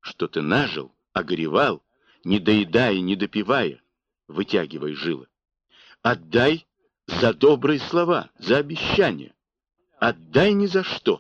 что ты нажил, огоревал, не доедая, не допивая, вытягивая жилы. Отдай за добрые слова, за обещания. Отдай ни за что.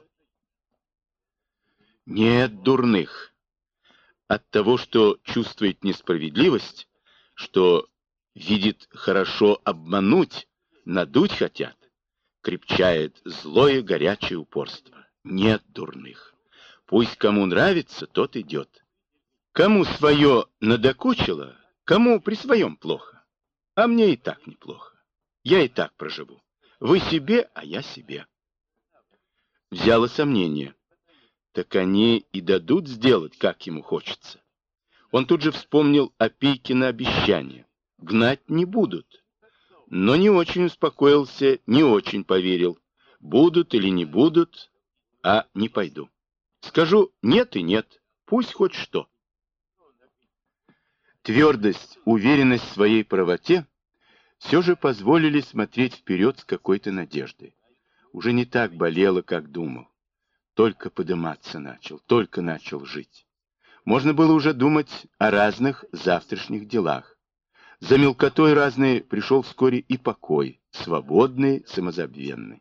Нет дурных. От того, что чувствует несправедливость, что видит хорошо обмануть, надуть хотят, крепчает злое горячее упорство. Нет дурных. Пусть кому нравится, тот идет. Кому свое надокучило, кому при своем плохо. А мне и так неплохо. Я и так проживу. Вы себе, а я себе. Взяло сомнение. Так они и дадут сделать, как ему хочется. Он тут же вспомнил Опейкино обещание. Гнать не будут. Но не очень успокоился, не очень поверил. Будут или не будут, а не пойду. Скажу нет и нет, пусть хоть что. Твердость, уверенность в своей правоте все же позволили смотреть вперед с какой-то надеждой. Уже не так болело, как думал. Только подниматься начал, только начал жить. Можно было уже думать о разных завтрашних делах. За мелкотой разной пришел вскоре и покой, свободный, самозабвенный.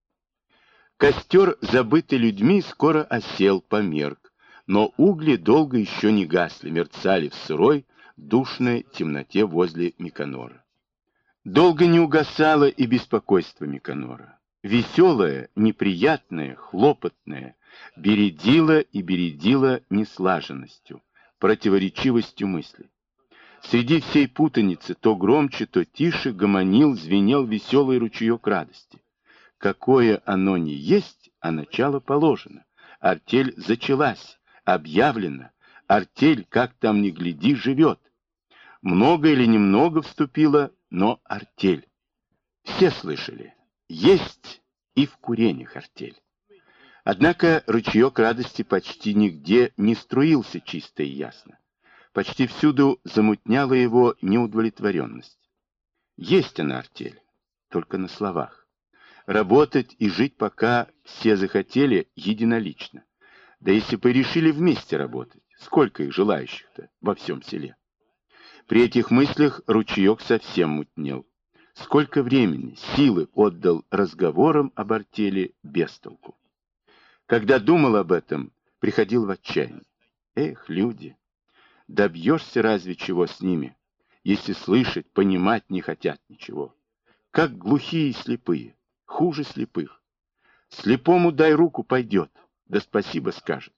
Костер, забытый людьми, скоро осел, померк, но угли долго еще не гасли, мерцали в сырой, душной темноте возле Миконора. Долго не угасало и беспокойство Миконора. Веселое, неприятное, хлопотное, бередило и бередило неслаженностью, противоречивостью мыслей. Среди всей путаницы то громче, то тише гомонил, звенел веселый ручеек радости. Какое оно ни есть, а начало положено. Артель зачалась, объявлена. Артель, как там ни гляди, живет. Много или немного вступило, но артель. Все слышали. Есть и в курениях артель. Однако ручеек радости почти нигде не струился чисто и ясно. Почти всюду замутняла его неудовлетворенность. Есть она артель, только на словах. Работать и жить пока все захотели единолично. Да если бы решили вместе работать, сколько их желающих-то во всем селе. При этих мыслях ручеек совсем мутнел. Сколько времени, силы отдал разговорам об артели без толку. Когда думал об этом, приходил в отчаяние. Эх, люди, добьешься разве чего с ними, если слышать, понимать не хотят ничего. Как глухие и слепые, хуже слепых. Слепому дай руку, пойдет, да спасибо скажет.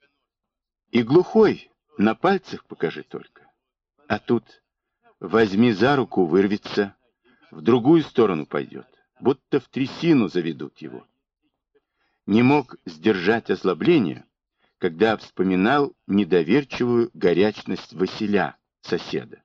И глухой на пальцах покажи только. А тут возьми за руку, вырвется, в другую сторону пойдет, будто в трясину заведут его. Не мог сдержать озлобление, когда вспоминал недоверчивую горячность Василя, соседа.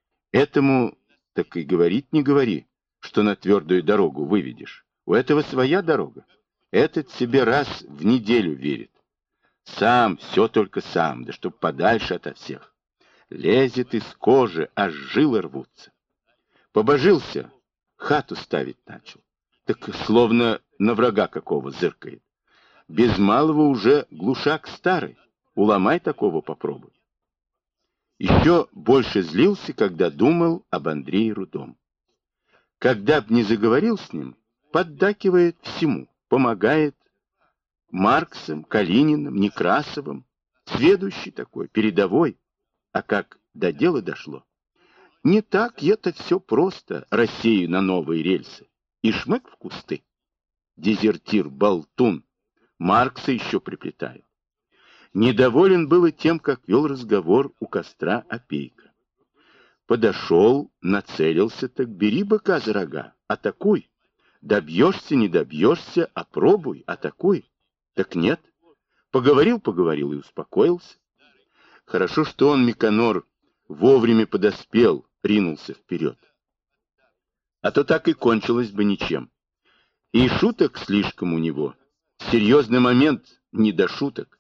Этому так и говорить не говори, что на твердую дорогу выведешь. У этого своя дорога. Этот себе раз в неделю верит. Сам, все только сам, да чтоб подальше ото всех. Лезет из кожи, аж жилы рвутся. Побожился, хату ставить начал. Так словно на врага какого зыркает. Без малого уже глушак старый. Уломай такого попробуй. Еще больше злился, когда думал об Андрее Рудом. Когда б не заговорил с ним, поддакивает всему, помогает Марксом, Калининым, Некрасовым, сведущий такой, передовой. А как до дела дошло? Не так это все просто, Россию на новые рельсы. И шмык в кусты. Дезертир, болтун, Маркса еще приплетает. Недоволен был и тем, как вел разговор у костра Опейка. Подошел, нацелился, так бери быка за рога, атакуй. Добьешься, не добьешься, опробуй, атакуй. Так нет. Поговорил и успокоился. Хорошо, что он, Миконор, вовремя подоспел, ринулся вперед. А то так и кончилось бы ничем. И шуток слишком у него. Серьезный момент, не до шуток.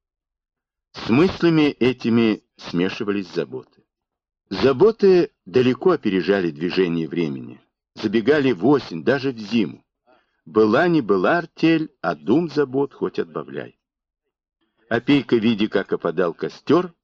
С мыслями этими смешивались заботы. Заботы далеко опережали движение времени. Забегали в осень, даже в зиму. Была не была артель, а дум забот хоть отбавляй. Опейка, видя, как опадал костер,